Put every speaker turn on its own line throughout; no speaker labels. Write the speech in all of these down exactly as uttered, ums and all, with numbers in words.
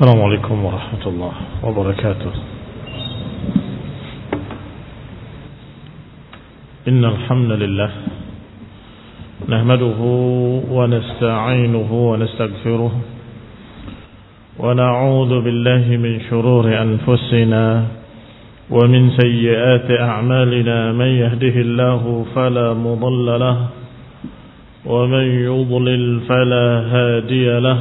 السلام عليكم ورحمة الله وبركاته. إن الحمد لله نحمده ونستعينه ونستغفره ونعوذ بالله من شرور أنفسنا ومن سيئات أعمالنا. من يهده الله فلا مضل له ومن يضلل فلا هادي له.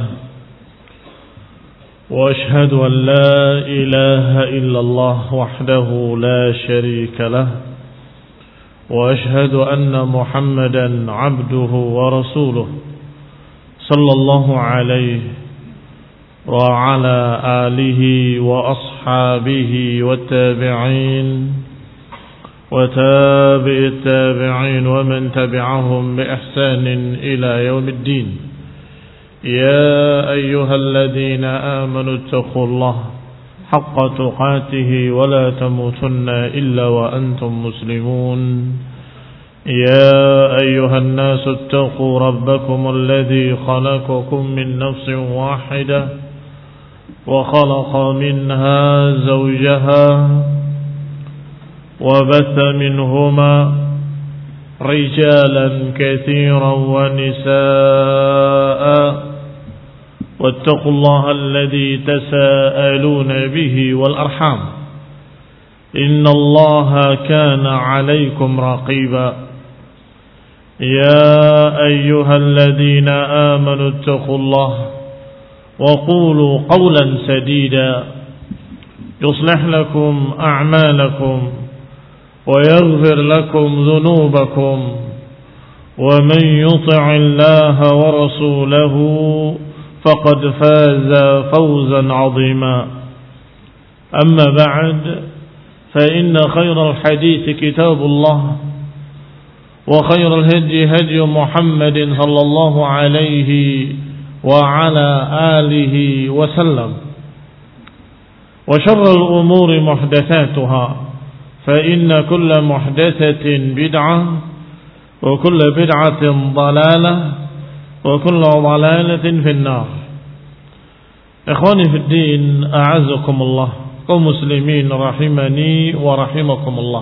وأشهد أن لا إله إلا الله وحده لا شريك له. وأشهد أن محمدا عبده ورسوله صلى الله عليه وعلى آله وأصحابه والتابعين وتابع التابعين ومن تبعهم بإحسان إلى يوم الدين. يا أيها الذين آمنوا اتقوا الله حق تقاته ولا تموتن إلا وأنتم مسلمون. يا أيها الناس اتقوا ربكم الذي خلقكم من نفس واحدة وخلق منها زوجها وبث منهما رجالا كثيرا ونساء واتقوا الله الذي تساءلون به والأرحام إن الله كان عليكم رقيبا. يا أيها الذين آمنوا اتقوا الله وقولوا قولا سديدا يصلح لكم أعمالكم ويغفر لكم ذنوبكم ومن يطع الله ورسوله فقد فاز فوزا عظيما. أما بعد فإن خير الحديث كتاب الله وخير الهدي هدي محمد صلى الله عليه وعلى آله وسلم. وشر الأمور محدثاتها فإن كل محدثة بدعة وكل بدعة ضلالة وكل ضلالة في النار. إخواني في الدين أعزكم الله kaum muslimin rahimani wa rahimakumullah.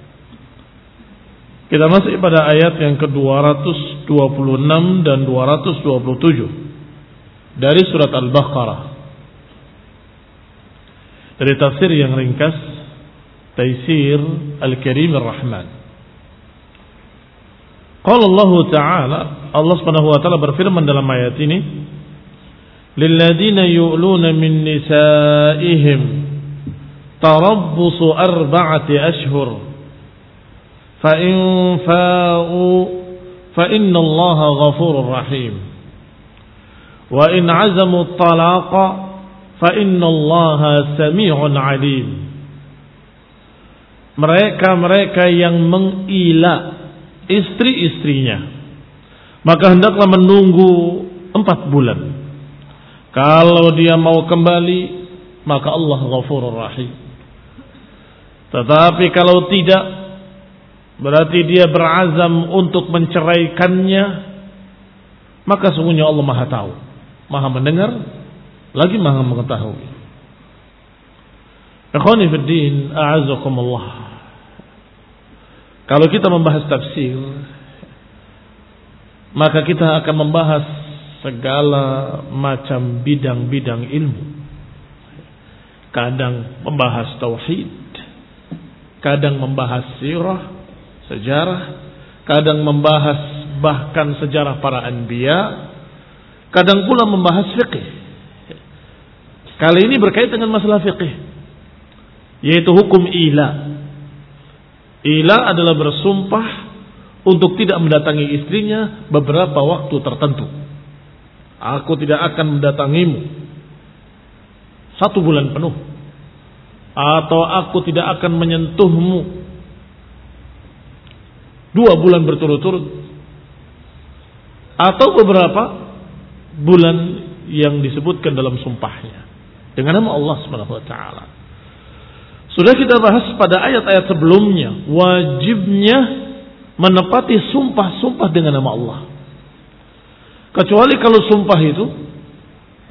Kita masih pada ayat yang ke dua ratus dua puluh enam dan dua ratus dua puluh tujuh dari surat Al-Baqarah. Dari tafsir yang ringkas Taisir Al-Karim Ar-Rahman. Qala Allah Ta'ala, Allah Subhanahu wa taala berfirman dalam ayat ini, "Lilladzina yu'luna min nisaihim tarabbusu arba'ati ashhur fa in fa'u fa inna Allaha ghafurur rahim wa in 'azamu at-talaqa fa inna Allaha sami'un 'alim." Mereka-mereka yang mengila istri-istrinya, maka hendaklah menunggu empat bulan. Kalau dia mau kembali, maka Allah Ghafurur Rahim. Tetapi kalau tidak, berarti dia berazam untuk menceraikannya, maka sungguhnya Allah Maha Tahu, Maha mendengar, lagi Maha mengetahui. Ikhwani fid din, a'azzakumullah. Kalau kita membahas tafsir, maka kita akan membahas segala macam bidang-bidang ilmu. Kadang membahas tauhid, kadang membahas sirah, sejarah, kadang membahas bahkan sejarah para anbiya, kadang pula membahas fiqih. Kali ini berkaitan dengan masalah fiqih, yaitu hukum ila. Ila adalah bersumpah untuk tidak mendatangi istrinya beberapa waktu tertentu. Aku tidak akan mendatangimu satu bulan penuh, atau aku tidak akan menyentuhmu dua bulan berturut-turut, atau beberapa bulan yang disebutkan dalam sumpahnya dengan nama Allah Subhanahu wa taala. Sudah kita bahas pada ayat-ayat sebelumnya, wajibnya menepati sumpah-sumpah dengan nama Allah. Kecuali kalau sumpah itu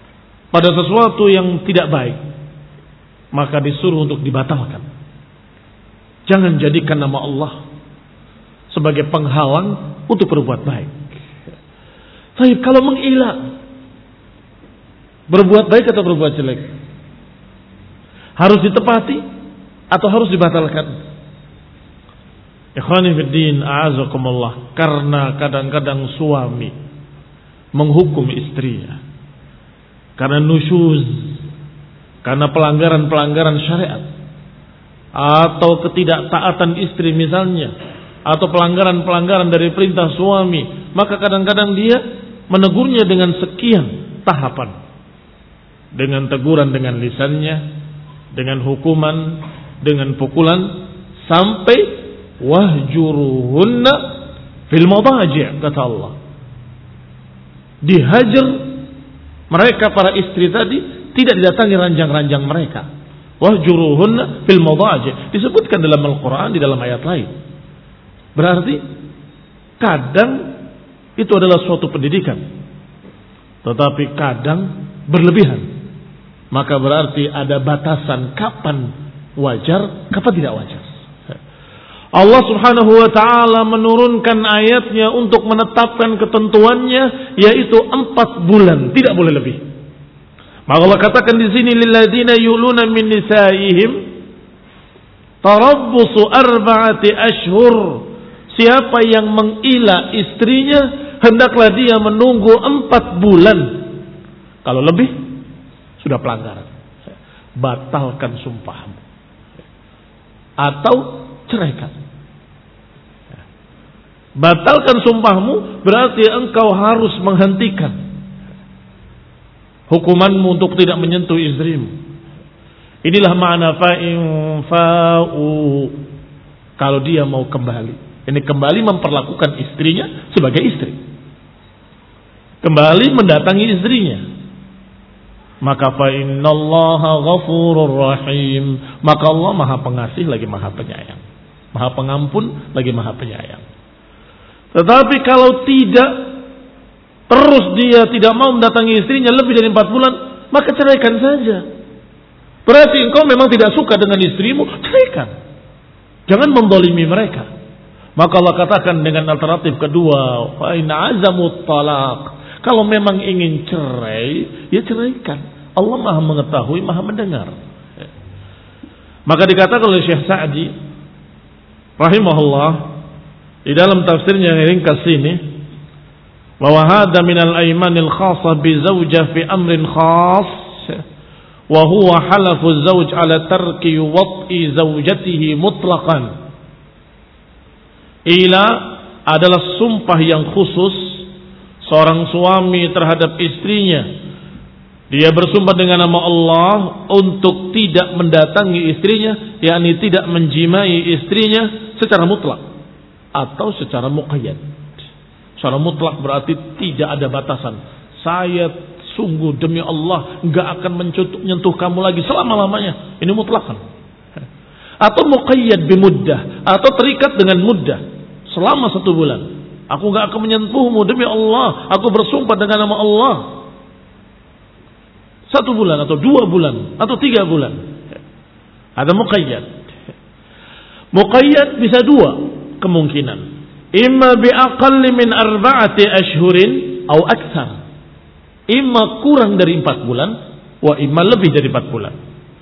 pada sesuatu yang tidak baik, maka disuruh untuk dibatalkan. Jangan jadikan nama Allah sebagai penghalang untuk berbuat baik. Tapi kalau mengilah, berbuat baik atau berbuat jelek, harus ditepati atau harus dibatalkan? Ikhwani fiddin, a'azakumullah. Karena kadang-kadang suami menghukum istrinya karena nusyuz, karena pelanggaran-pelanggaran syariat, atau ketidaktaatan istri misalnya, atau pelanggaran-pelanggaran dari perintah suami, maka kadang-kadang dia menegurnya dengan sekian tahapan. Dengan teguran dengan lisannya, dengan hukuman, dengan pukulan, sampai wahjuruhunna fil madaji', kata Allah. Dihajar mereka para istri tadi, tidak didatangi ranjang-ranjang mereka. Wahjuruhunna fil madaji', disebutkan dalam Al-Quran di dalam ayat lain. Berarti kadang itu adalah suatu pendidikan, tetapi kadang berlebihan. Maka berarti ada batasan kapan wajar, kapan tidak wajar. Allah Subhanahu wa ta'ala menurunkan ayatnya untuk menetapkan ketentuannya, yaitu empat bulan, tidak boleh lebih. Maka Allah katakan di sini, lilladzina yuluna min nisaihim tarabbusu arba'ati ashhur. Siapa yang mengilah istrinya, hendaklah dia menunggu empat bulan. Kalau lebih, sudah pelanggaran. Batalkan sumpahmu atau ceraikan. Batalkan sumpahmu berarti engkau harus menghentikan hukumanmu untuk tidak menyentuh istrimu. Inilah makna fa'in fa'u, kalau dia mau kembali. Ini kembali memperlakukan istrinya sebagai istri, kembali mendatangi istrinya, maka fa innallaha ghafurur rahim, maka Allah Maha Pengasih lagi Maha Penyayang, Maha Pengampun lagi Maha Penyayang. Tetapi kalau tidak, terus dia tidak mau mendatangi istrinya lebih dari empat bulan, maka ceraikan saja. Berarti engkau memang tidak suka dengan istrimu, ceraikan. Jangan mendolimi mereka. Maka Allah katakan dengan alternatif kedua, fa in azamut talaq, kalau memang ingin cerai, ya ceraikan. Allah Maha mengetahui, Maha mendengar. Maka dikatakan oleh Syekh Sa'di rahimahullah di dalam tafsirnya yang ringkas ini, bahwa hadza minal aimanil khassah bi zaujah fi amrin khass, wa huwa halafu zauj ala tarki wat'i zaujatihi mutlaqan. Ila adalah sumpah yang khusus seorang suami terhadap istrinya. Dia bersumpah dengan nama Allah untuk tidak mendatangi istrinya, yakni tidak menjimai istrinya secara mutlak atau secara muqayyad. Secara mutlak berarti tidak ada batasan. Saya sungguh demi Allah enggak akan menyentuh kamu lagi selama-lamanya. Ini mutlakan. Atau muqayyad bimuddah, atau terikat dengan muddah selama satu bulan. Aku enggak akan menyentuhmu demi Allah. Aku bersumpah dengan nama Allah. Satu bulan atau dua bulan atau tiga bulan. Ada muqayyad. Muqayyad bisa dua kemungkinan. Imma biaqalli min arba'ati ashhurin atau aktsar. Imma kurang dari empat bulan, wa imma lebih dari empat bulan.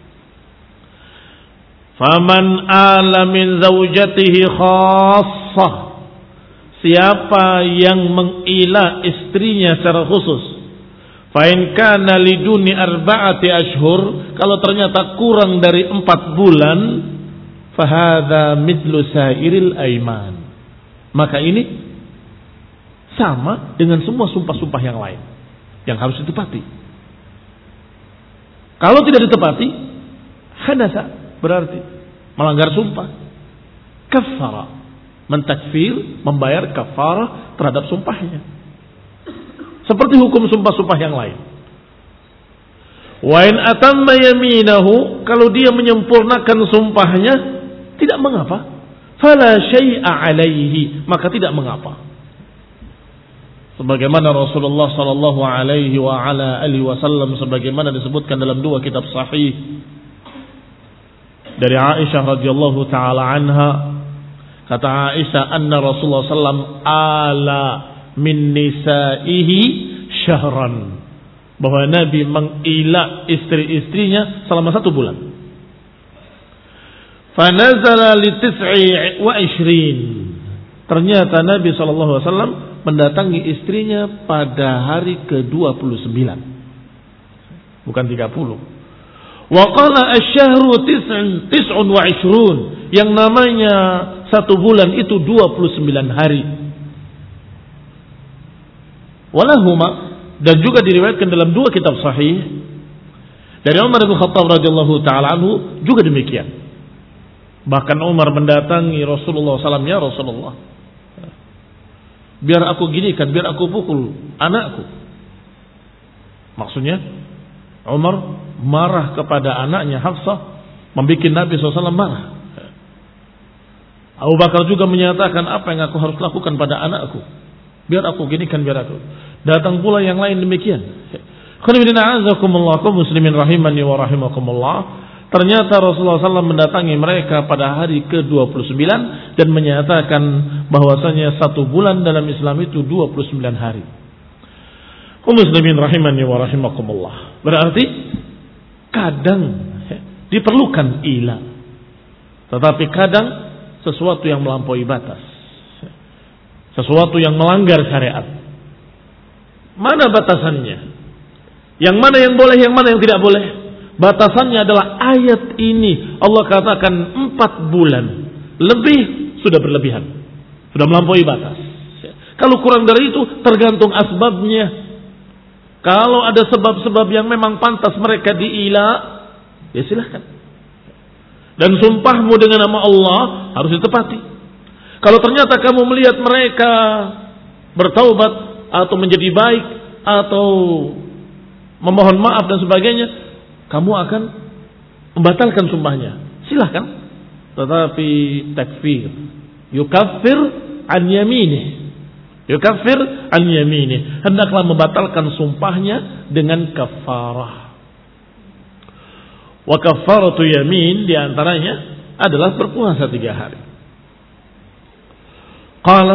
Faman ala min zaujatihi khassah, siapa yang mengilah istrinya secara khusus, fa in kana liduni arba'ati ashhur, kalau ternyata kurang dari empat bulan, fahadha mithlu sairil aiman, maka ini sama dengan semua sumpah-sumpah yang lain yang harus ditepati. Kalau tidak ditepati, hanasa, berarti melanggar sumpah. Kafara, mentakfir, membayar kafarah terhadap sumpahnya, seperti hukum sumpah-sumpah yang lain. Wa in atamma yaminahu, kalau dia menyempurnakan sumpahnya, tidak mengapa. Fala syai'a alaihi, maka tidak mengapa. Sebagaimana Rasulullah sallallahu alaihi wa ala alihi wasallam sebagaimana disebutkan dalam dua kitab sahih dari Aisyah radhiyallahu taala anha, kata Aisyah anna Rasulullah sallallahu alaihi wasallam ala min nisaihi syahran, bahwa Nabi mengila istri-istrinya selama satu bulan. Fanazala li tis'i wa ishrin. Ternyata Nabi sallallahu alaihi wasallam mendatangi istrinya pada hari ke dua puluh sembilan, bukan tiga puluh. Wa qala asy-syahru tis'un wa ishrun, yang namanya satu bulan itu dua puluh sembilan hari. Walahuma, dan juga diriwayatkan dalam dua kitab sahih dari Umar bin Khattab radhiyallahu taala anhu juga demikian. Bahkan Umar mendatangi Rasulullah sallallahu alaihi wasallam, ya Rasulullah, biar aku ginikan, biar aku pukul anakku. Maksudnya Umar marah kepada anaknya Hafsah, membuat Nabi sallallahu alaihi wasallam marah. Abu Bakar juga menyatakan, apa yang aku harus lakukan pada anakku, biar aku ginikan, biar aku. Datang pula yang lain demikian. Kaum muslimin rahimani wa rahimakumullah. Ternyata Rasulullah sallallahu alaihi wasallam mendatangi mereka pada hari ke dua puluh sembilan dan menyatakan bahwasanya satu bulan dalam Islam itu dua puluh sembilan hari. Kaum muslimin rahimani wa rahimakumullah. Berarti kadang diperlukan ila, tetapi kadang sesuatu yang melampaui batas, sesuatu yang melanggar syariat. Mana batasannya? Yang mana yang boleh, yang mana yang tidak boleh? Batasannya adalah ayat ini. Allah katakan empat bulan lebih sudah berlebihan, sudah melampaui batas. Kalau kurang dari itu tergantung asbabnya. Kalau ada sebab-sebab yang memang pantas mereka diila, ya silahkan. Dan sumpahmu dengan nama Allah harus ditepati. Kalau ternyata kamu melihat mereka bertaubat atau menjadi baik atau memohon maaf dan sebagainya, kamu akan membatalkan sumpahnya, silahkan. Tetapi takfir, yukaffir an yaminih, yukaffir an yaminih, hendaklah membatalkan sumpahnya dengan kafarah. Wa kafaratu yamin diantaranya adalah berpuasa tiga hari. Qala,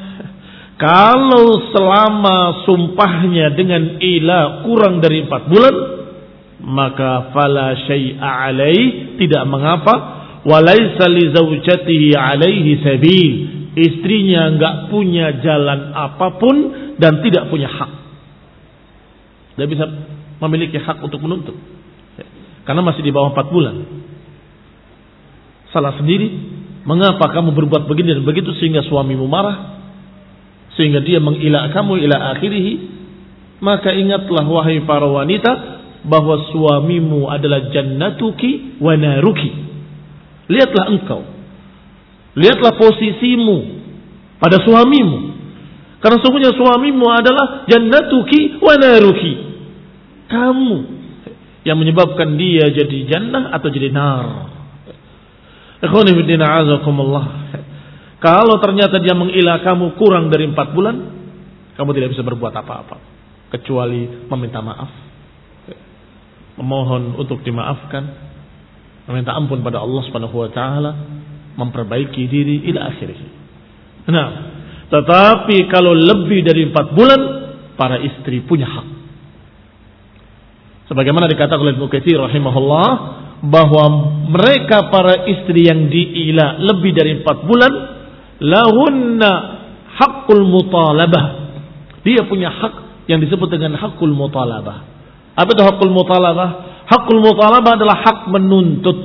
kalau selama sumpahnya dengan ila kurang dari empat bulan, maka fala syai'a alaih, tidak mengapa. Walaysa li zawjatihi alaihi sabil, istrinya enggak punya jalan apapun dan tidak punya hak, tidak bisa memiliki hak untuk menuntut karena masih di bawah empat bulan. Salah sendiri, mengapa kamu berbuat begini dan begitu sehingga suamimu marah, sehingga dia mengilah kamu ila akhirih. Maka ingatlah wahai para wanita, bahwa suamimu adalah jannatuki wa naruki. Lihatlah engkau, lihatlah posisimu pada suamimu, karena sesungguhnya suamimu adalah jannatuki wa naruki. Kamu yang menyebabkan dia jadi jannah atau jadi nar. Ikhwani fillah azakumullah. Kalau ternyata dia mengilah kamu kurang dari empat bulan, kamu tidak bisa berbuat apa-apa kecuali meminta maaf, memohon untuk dimaafkan, meminta ampun pada Allah Subhanahu wa taala, memperbaiki diri ila akhirih. Nah, tetapi kalau lebih dari empat bulan, para istri punya hak. Sebagaimana dikatakan oleh Ibnu Katsir rahimahullah, bahwa mereka para istri yang diila lebih dari empat bulan, lahunna haqqul mutalabah. Dia punya hak yang disebut dengan haqqul mutalabah. Apa itu haqqul mutalabah? Haqqul mutalabah adalah hak menuntut.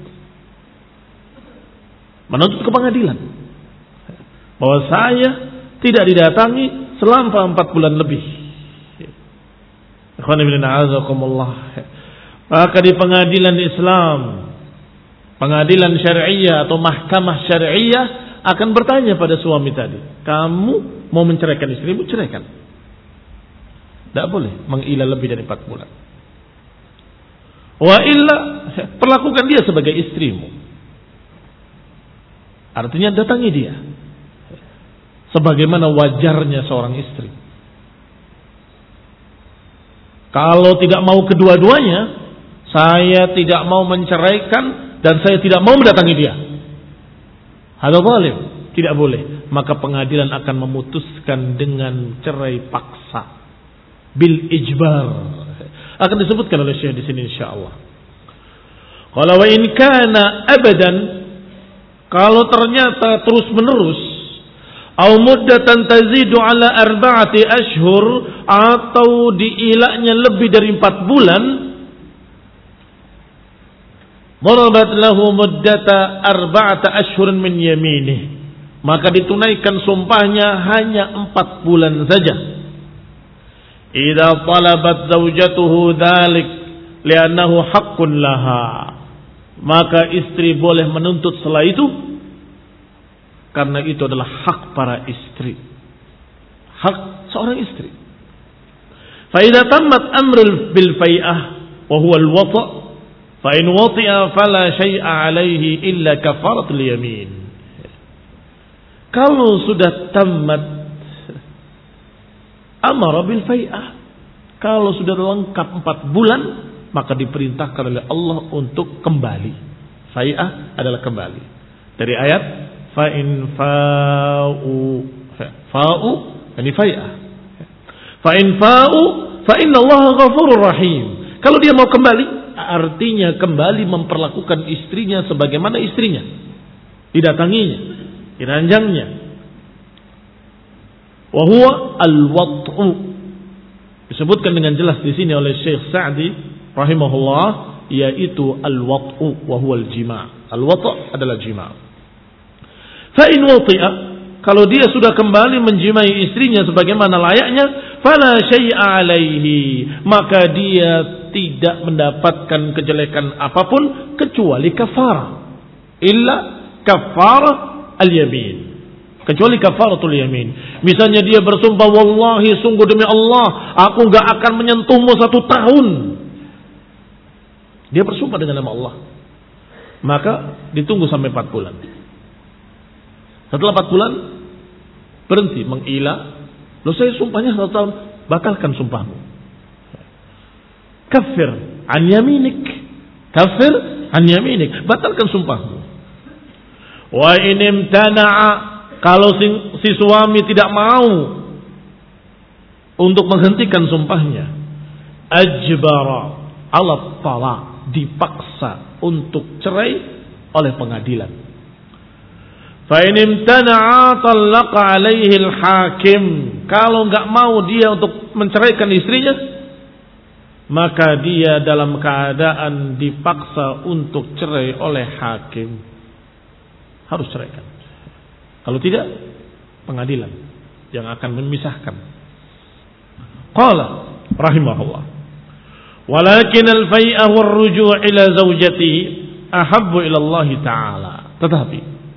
Menuntut ke pengadilan. Bahwa saya tidak didatangi selama empat bulan lebih. Maka di pengadilan Islam, pengadilan syariah atau mahkamah syariah akan bertanya pada suami tadi, kamu mau menceraikan istrimu, ceraikan. Tidak boleh mengilah lebih dari empat bulan. Wa illa, perlakukan dia sebagai istrimu. Artinya datangi dia sebagaimana wajarnya seorang istri. Kalau tidak mau kedua-duanya, saya tidak mau menceraikan dan saya tidak mau mendatangi dia. Hada zalim, tidak boleh. Maka pengadilan akan memutuskan dengan cerai paksa, bil ijbar. Akan disebutkan oleh Syekh di sini insyaallah. Kalau wa in kana abadan, kalau ternyata terus menerus, au muddatan tazidu ala arba'ati ashhur, atau diilaknya lebih dari empat bulan, darabat lahu muddata arba'ata ashhurin min yaminih, maka ditunaikan sumpahnya hanya empat bulan saja. Idza talabat zaujatuhu dzalik li'annahu haqqun laha, maka istri boleh menuntut setelah itu karena itu adalah hak para istri, hak seorang istri. Fa idza tammat amrul bil fai'ah wa huwa al wata', fa in wati'a fala syai'a alaihi illa kafaratul yamin. Kalau sudah tamat amara bil fai'ah, kalau sudah lengkap empat bulan, maka diperintahkan oleh Allah untuk kembali. Fai'ah adalah kembali. Dari ayat fa in fa'u, fa'u ini fai'ah. Fa in fa'u fa inna Allah ghafurur rahim. Kalau dia mau kembali, artinya kembali memperlakukan istrinya sebagaimana istrinya, didatanginya, diranjangnya. Wa huwa al-wat'u, disebutkan dengan jelas di sini oleh Syekh Sa'di rahimahullah, yaitu al-wat'u wa huwa al-jima'. Al-wat' adalah jima'. Fa in wati'a, kalau dia sudah kembali menjimai istrinya sebagaimana layaknya, fala syai'a alaihi, maka dia tidak mendapatkan kejelekan apapun kecuali kafarah, illa kafarah al-yamin, kecuali kafaratul yamin. Misalnya dia bersumpah, wallahi sungguh demi Allah aku enggak akan menyentuhmu satu tahun. Dia bersumpah dengan nama Allah, maka ditunggu sampai empat bulan. Setelah empat bulan berhenti mengilah. Loh, saya sumpahnya satu tahun. Batalkan sumpahmu. Kafir an yaminik, kafir an yaminik, batalkan sumpahmu. Wa in imtana'a, kalau si, si suami tidak mau untuk menghentikan sumpahnya, ajbara ala talaq, dipaksa untuk cerai oleh pengadilan. Fa in imtana'a talaqa alaihi al-hakim, kalau enggak mau dia untuk menceraikan istrinya, maka dia dalam keadaan dipaksa untuk cerai oleh hakim, harus ceraikan. Kalau tidak, pengadilan yang akan memisahkan. Qala rahimahullah, walakin al-fai'ah war-ruju' ila zawjatihi ahabbu ila Allah Ta'ala. Tetapi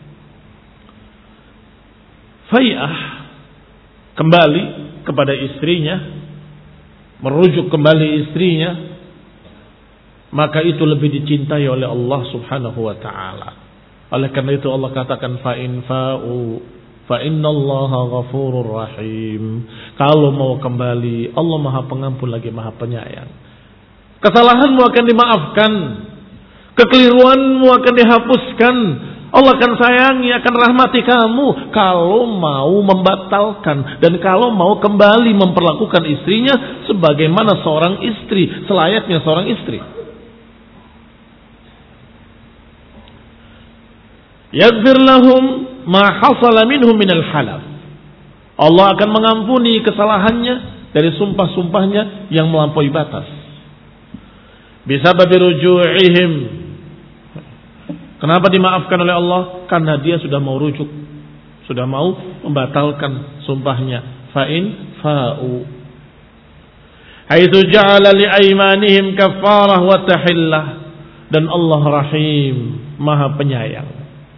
fai'ah, kembali kepada istrinya, merujuk kembali istrinya, maka itu lebih dicintai oleh Allah Subhanahu wa Ta'ala. Oleh karena itu Allah katakan fa in fa'u fa innallaha ghafurur rahim. Kalau mau kembali, Allah Maha Pengampun lagi Maha Penyayang. Kesalahanmu akan dimaafkan, kekeliruanmu akan dihapuskan. Allah akan sayangi, akan rahmati kamu kalau mau membatalkan dan kalau mau kembali memperlakukan istrinya sebagaimana seorang istri, selayaknya seorang istri. Yaghfir lahum ma hasala minhum minal halaf. Allah akan mengampuni kesalahannya dari sumpah-sumpahnya yang melampaui batas. Bisababi ruju'ihim. Kenapa dimaafkan oleh Allah? Karena dia sudah mau rujuk, sudah mau membatalkan sumpahnya. Fa'in fa'u, haitsu ja'ala li aymanihim kafarah wa tahillah. Dan Allah Rahim, Maha Penyayang,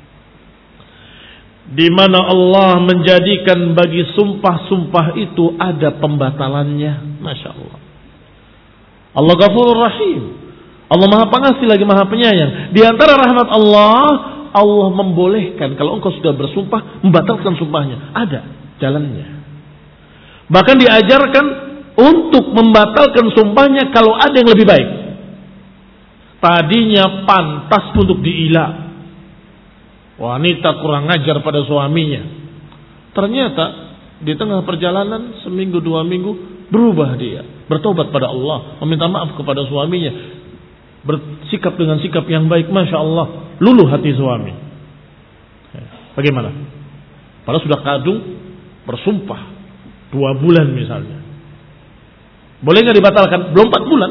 di mana Allah menjadikan bagi sumpah-sumpah itu ada pembatalannya. Masya Allah. Allah Ghafurur Rahim, Allah Maha Pengasih lagi Maha Penyayang. Di antara rahmat Allah, Allah membolehkan kalau engkau sudah bersumpah, membatalkan sumpahnya. Ada jalannya. Bahkan diajarkan untuk membatalkan sumpahnya kalau ada yang lebih baik. Tadinya pantas untuk diila. Wanita kurang ajar pada suaminya. Ternyata di tengah perjalanan seminggu dua minggu berubah dia, bertobat pada Allah, meminta maaf kepada suaminya, bersikap dengan sikap yang baik, masya Allah, luluh hati suami. Bagaimana? Padahal sudah kadung bersumpah dua bulan misalnya. Boleh nggak dibatalkan? Belum empat bulan.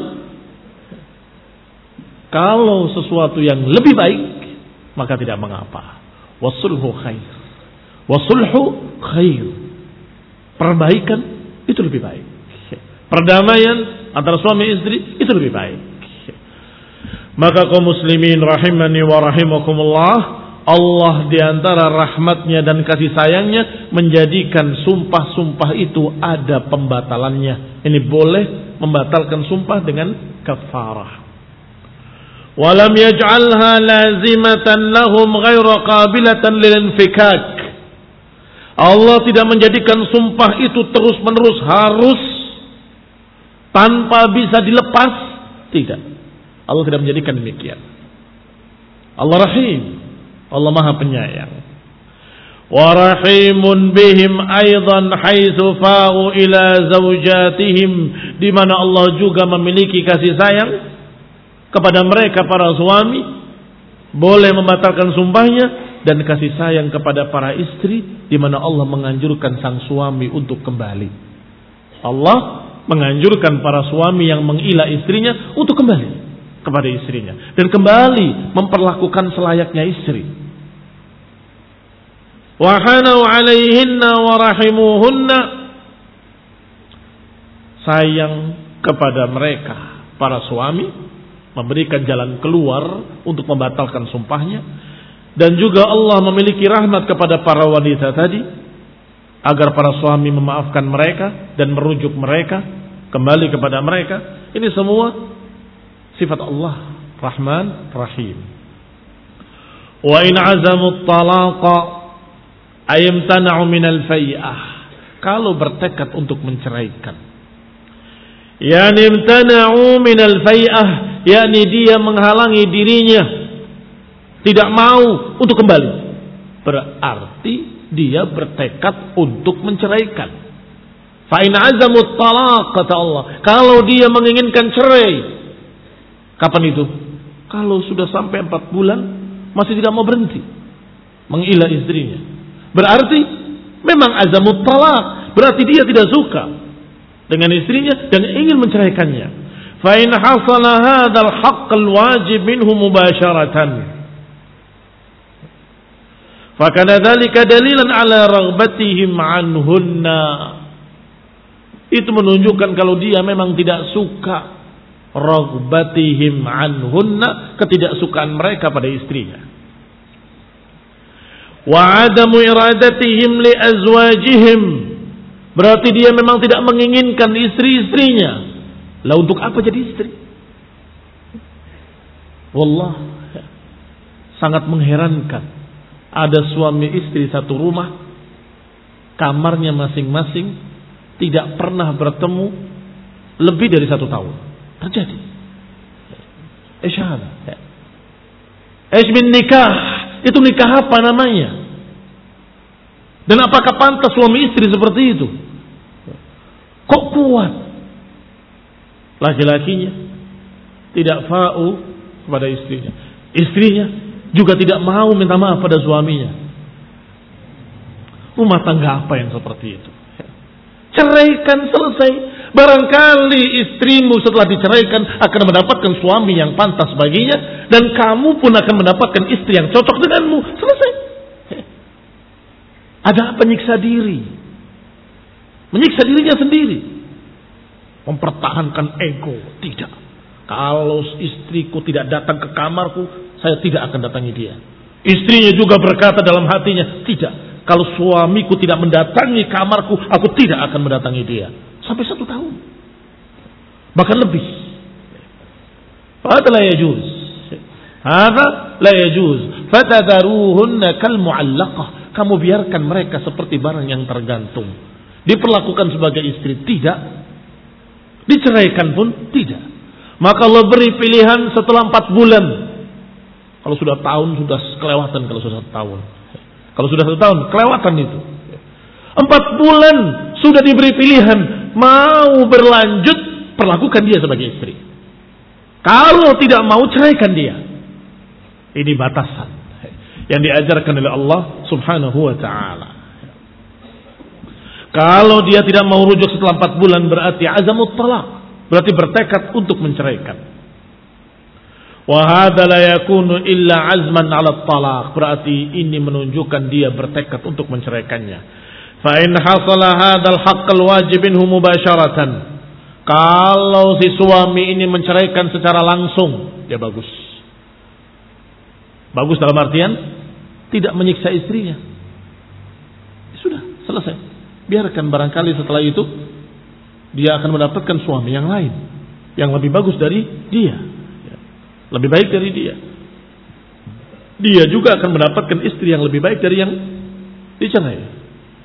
Kalau sesuatu yang lebih baik, maka tidak mengapa. Wasulhu khair. Wasulhu khair. Perbaikan itu lebih baik. Perdamaian antara suami istri itu lebih baik. Maka kaum muslimin rahimani wa rahimakumullah, Allah diantara rahmatnya dan kasih sayangnya menjadikan sumpah-sumpah itu ada pembatalannya. Ini boleh membatalkan sumpah dengan kafarah. Walam yaj'alha lazimatan lahum ghairu qabilatan lil infikak. Allah tidak menjadikan sumpah itu terus-menerus harus tanpa bisa dilepas. Tidak. Allah tidak menjadikan demikian. Allah Rahim. Allah Maha Penyayang. Wa rahimun bihim aidan haitsu fa'u ila zaujatihim, di mana Allah juga memiliki kasih sayang kepada mereka para suami, boleh membatalkan sumpahnya, dan kasih sayang kepada para istri, di mana Allah menganjurkan sang suami untuk kembali. Allah menganjurkan para suami yang mengilah istrinya untuk kembali kepada istrinya dan kembali memperlakukan selayaknya istri. Wa hanau 'alaihinna wa rahimuhunna, sayang kepada mereka para suami, memberikan jalan keluar untuk membatalkan sumpahnya, dan juga Allah memiliki rahmat kepada para wanita tadi agar para suami memaafkan mereka dan merujuk mereka kembali kepada mereka. Ini semua sifat Allah Rahman Rahim. Wa in azamu talaqa ayamtana'u minal fai'ah, kalau bertekad untuk menceraikan, yani imtana'u minal fai'ah, yakni dia menghalangi dirinya, tidak mau untuk kembali, berarti dia bertekad untuk menceraikan. Fa in azamu talaq, kata Allah, kalau dia menginginkan cerai, kapan itu? Kalau sudah sampai empat bulan masih tidak mau berhenti mengilah istrinya, berarti memang azamut talaq, berarti dia tidak suka dengan istrinya dan ingin menceraikannya. Fa in hasala hadzal haqq alwajib minhu mubasharatan, fa kana dzalika dalilan ala raghbatihim anhunna. Itu menunjukkan kalau dia memang tidak suka, raghbatihim anhunna, ketidaksukaan mereka pada istrinya. Wa adamu iradatihim li azwajihim, berarti dia memang tidak menginginkan istri-istrinya. Lah untuk apa jadi istri? Wallah, sangat mengherankan. Ada suami istri satu rumah, kamarnya masing-masing, tidak pernah bertemu lebih dari satu tahun. Terjadi. Isyhad. Ish bin nikah. Itu nikah apa namanya? Dan apakah pantas suami istri seperti itu? Kok kuat laki-lakinya tidak fa'u kepada istrinya, istrinya juga tidak mau minta maaf pada suaminya? Rumah tangga apa yang seperti itu? Ceraikan, selesai. Barangkali istrimu setelah diceraikan akan mendapatkan suami yang pantas baginya, dan kamu pun akan mendapatkan istri yang cocok denganmu. Selesai. Ada apa nyiksa diri? Menyiksa dirinya sendiri, mempertahankan ego. Tidak. Kalau istriku tidak datang ke kamarku, saya tidak akan datangi dia. Istrinya juga berkata dalam hatinya, tidak. Kalau suamiku tidak mendatangi kamarku, aku tidak akan mendatangi dia. Sampai satu tahun, bahkan lebih. Hada la yajuz. Hada la yajuz. Fatadaruhunna kal mu'allaqah. Kamu biarkan mereka seperti barang yang tergantung, diperlakukan sebagai istri. Tidak. Diceraikan pun tidak. Maka Allah beri pilihan setelah empat bulan. Kalau sudah tahun sudah kelewatan, kalau sudah satu tahun. Kalau sudah satu tahun kelewatan itu. Empat bulan sudah diberi pilihan, mau berlanjut, perlakukan dia sebagai istri. Kalau tidak mau, ceraikan dia. Ini batasan yang diajarkan oleh Allah Subhanahu wa ta'ala. Kalau dia tidak mau rujuk setelah empat bulan, berarti azamut talaq, berarti bertekad untuk menceraikan. Wa hadza la yakunu illa azman 'ala talaq, berarti ini menunjukkan dia bertekad untuk menceraikannya. Fa in hasala hadzal haqqal wajib minhu mubasharatan, kalau si suami ini menceraikan secara langsung, ya bagus. Bagus dalam artian tidak menyiksa istrinya. Sudah, selesai. Biarkan, barangkali setelah itu dia akan mendapatkan suami yang lain, yang lebih bagus dari dia, lebih baik dari dia. Dia juga akan mendapatkan istri yang lebih baik dari yang dicerai.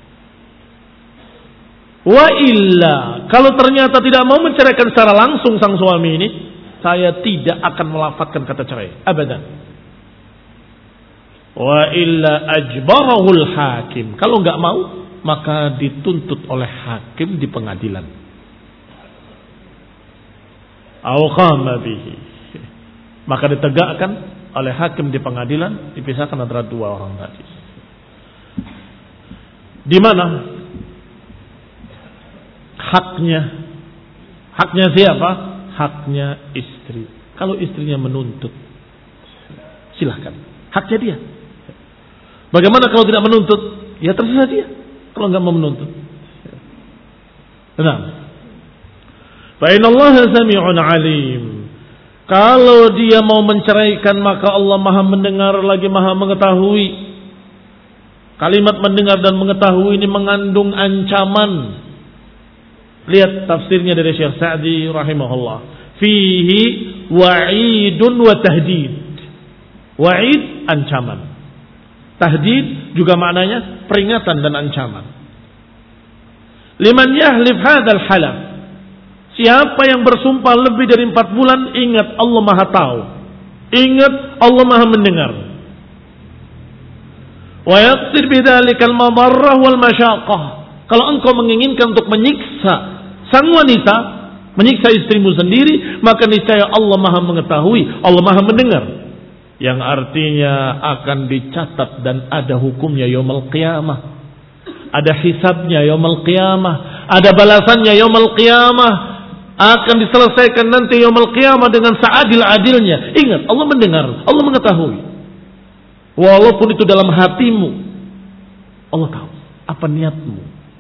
Wa illa, kalau ternyata tidak mau menceraikan secara langsung sang suami ini, saya tidak akan melafadzkan kata cerai, abadan. Wa illa ajbarahul hakim, kalau nggak mau maka dituntut oleh hakim di pengadilan. Au qama bihi, maka ditegakkan oleh hakim di pengadilan, dipisahkan antara dua orang tadi. Di mana haknya? Haknya siapa? Haknya istri. Kalau istrinya menuntut, silahkan, haknya dia. Bagaimana kalau tidak menuntut? Ya terserah dia. Kalau enggak mau menuntut. Nah, fa innallaha sami'un alim. Kalau dia mau menceraikan, maka Allah Maha mendengar lagi Maha mengetahui. Kalimat mendengar dan mengetahui ini mengandung ancaman. Lihat tafsirnya dari Syekh Sa'di rahimahullah. Fihi wa'idun wa tahdid. Wa'id, ancaman. Tahdid juga maknanya peringatan dan ancaman. Liman yahlif hadzal halaf, siapa yang bersumpah lebih dari empat bulan, ingat Allah Maha tahu, ingat Allah Maha mendengar. Wa yaqsid bidzalikal madarrah wal masyaqqah, kalau engkau menginginkan untuk menyiksa sang wanita, menyiksa istrimu sendiri, maka niscaya Allah Maha mengetahui, Allah Maha mendengar. Yang artinya akan dicatat dan ada hukumnya yaumul qiyamah. Ada hisabnya yaumul qiyamah, ada balasannya yaumul qiyamah. Akan diselesaikan nanti yaumul qiyamah dengan seadil-adilnya. Ingat, Allah mendengar, Allah mengetahui. Walaupun itu dalam hatimu, Allah tahu apa niatmu.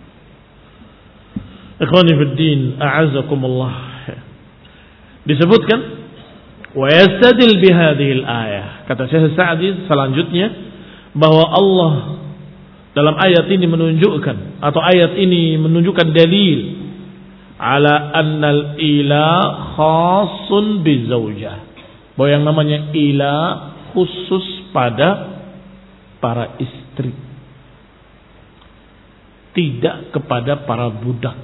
Ikhwani fiddin, a'azakumullah. Disebutkan wa yastadil bihadhil ayah, kata Syekh Sa'di selanjutnya, bahwa Allah dalam ayat ini menunjukkan, atau ayat ini menunjukkan dalil ala annal ila khasun bizaujah, bahwa yang namanya ila khusus pada para istri, tidak kepada para budak.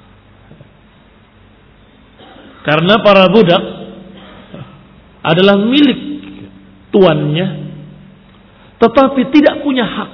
Karena para budak adalah milik tuannya, tetapi tidak punya hak.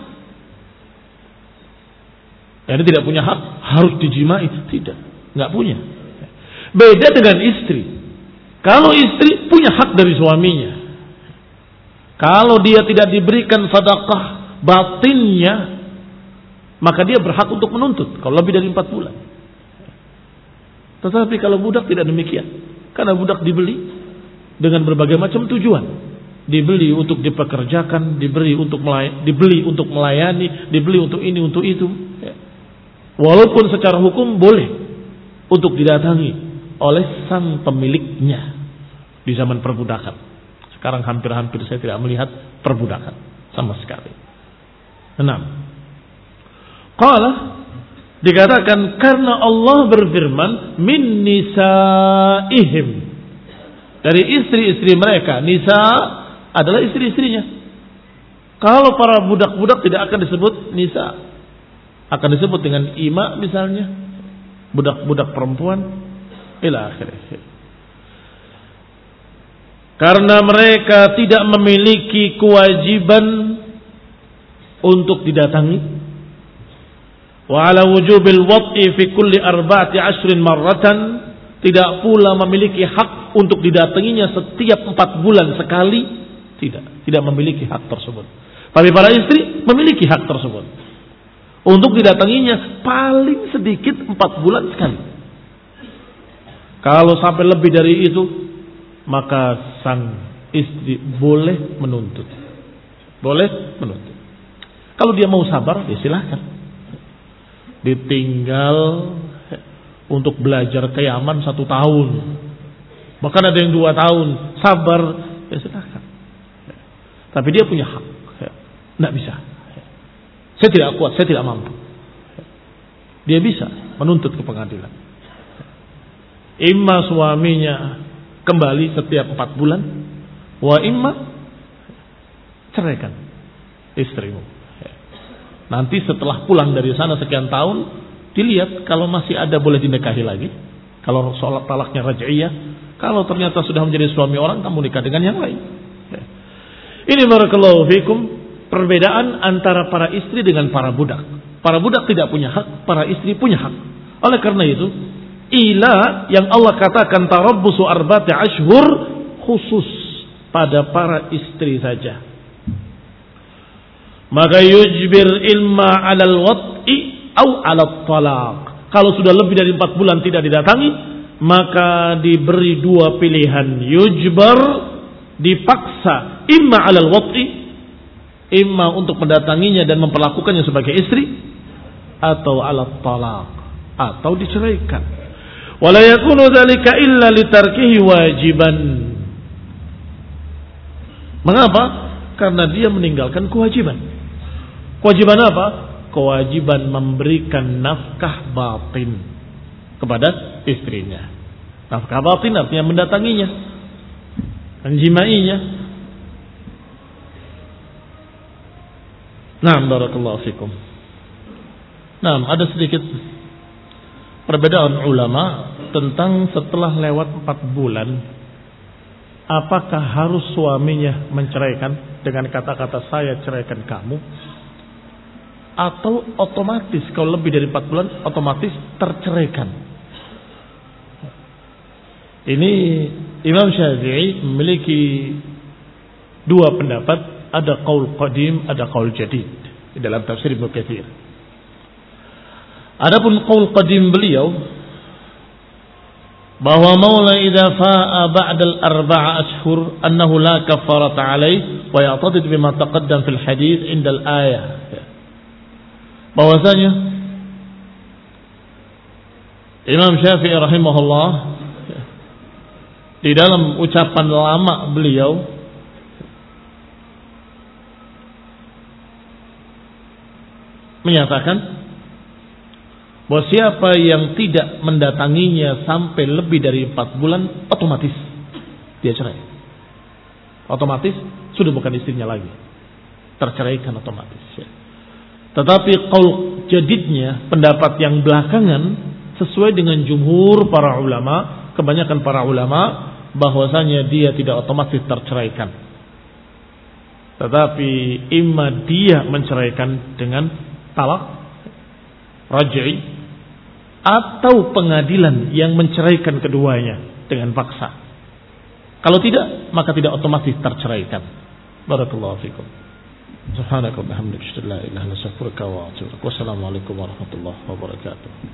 Jadi tidak punya hak harus dijimai, tidak, nggak punya. Beda dengan istri. Kalau istri punya hak dari suaminya, kalau dia tidak diberikan sedekah batinnya, maka dia berhak untuk menuntut kalau lebih dari empat bulan. Tetapi kalau budak tidak demikian, karena budak dibeli dengan berbagai macam tujuan. Dibeli untuk dipekerjakan, dibeli untuk melayani, dibeli untuk melayani, dibeli untuk ini, untuk itu. Walaupun secara hukum boleh untuk didatangi oleh sang pemiliknya di zaman perbudakan. Sekarang hampir-hampir saya tidak melihat perbudakan sama sekali. Enam. Qala, dikatakan karena Allah berfirman min nisaihim, dari istri-istri mereka. Nisa adalah istri-istrinya. Kalau para budak-budak tidak akan disebut nisa, akan disebut dengan ima misalnya, budak-budak perempuan, ila akhirih. Karena mereka tidak memiliki kewajiban untuk didatangi. Wa ala wujubil wad'i fi kulli arba'ati ashrin marratan, tidak pula memiliki hak untuk didatanginya setiap empat bulan sekali, tidak, tidak memiliki hak tersebut. Tapi para istri memiliki hak tersebut untuk didatanginya paling sedikit empat bulan sekali. Kalau sampai lebih dari itu, maka sang istri boleh menuntut, boleh menuntut. Kalau dia mau sabar, ya silahkan. Ditinggal untuk belajar ke Yaman satu tahun, bahkan ada yang dua tahun, sabar, ya silahkan. Tapi dia punya hak, tidak bisa. Saya tidak kuat, saya tidak mampu. Dia bisa menuntut ke pengadilan. Imma suaminya kembali setiap empat bulan, wa imma ceraikan istrimu. Nanti setelah pulang dari sana sekian tahun, dilihat kalau masih ada boleh dinikahi lagi. Kalau soal talaknya raj'iyah, kalau ternyata sudah menjadi suami orang, kamu nikah dengan yang lain. Ini barakallahu fikum perbedaan antara para istri dengan para budak. Para budak tidak punya hak, para istri punya hak. Oleh karena itu, ila yang Allah katakan tarabbusu arba'ati ashhur khusus pada para istri saja. Maka yujbir ilma 'alal wad'i au 'alat talaq. Kalau sudah lebih dari empat bulan tidak didatangi, maka diberi dua pilihan, yujbar, dipaksa, imma 'alal wad'i, imma untuk mendatanginya dan memperlakukannya sebagai istri, atau 'alat talaq, atau diceraikan. Wala yakunu dzalika illa litarkihi wajiban. Mengapa? Karena dia meninggalkan kewajiban. Kewajiban apa? Kewajiban memberikan nafkah batin kepada istrinya. Nafkah batin artinya mendatanginya, menjimainya. Naam, barakallahu fikum. Naam, ada sedikit perbedaan ulama tentang setelah lewat empat bulan, apakah harus suaminya menceraikan dengan kata-kata saya ceraikan kamu, atau otomatis kalau lebih dari empat bulan otomatis terceraikan. Ini Imam Syafi'i memiliki dua pendapat, ada qaul qadim, ada qaul jadid di dalam tafsir Ibnu Katsir. Adapun qaul qadim beliau bahwa maula idza fa'a ba'da al-arba'a ashhur annahu la kafarata alayhi wa ya'tadid bima taqaddam fil hadits inda al-ayah. Bahwasanya Imam Syafi'i rahimahullah di dalam ucapan lama beliau menyatakan bahwa siapa yang tidak mendatanginya sampai lebih dari empat bulan otomatis dia cerai. Otomatis sudah bukan istrinya lagi, terceraikan otomatis ya. Tetapi qaul jadidnya, pendapat yang belakangan, sesuai dengan jumhur para ulama, kebanyakan para ulama, bahwasanya dia tidak otomatis terceraikan. Tetapi imma dia menceraikan dengan talak raj'i, atau pengadilan yang menceraikan keduanya dengan paksa. Kalau tidak, maka tidak otomatis terceraikan. Barakallahu fikum. Subhanaka wa bihamdika, asyhadu an la ilaha illa anta, astaghfiruka wa atubu ilaik. Wassalamualaikum warahmatullahi wabarakatuh.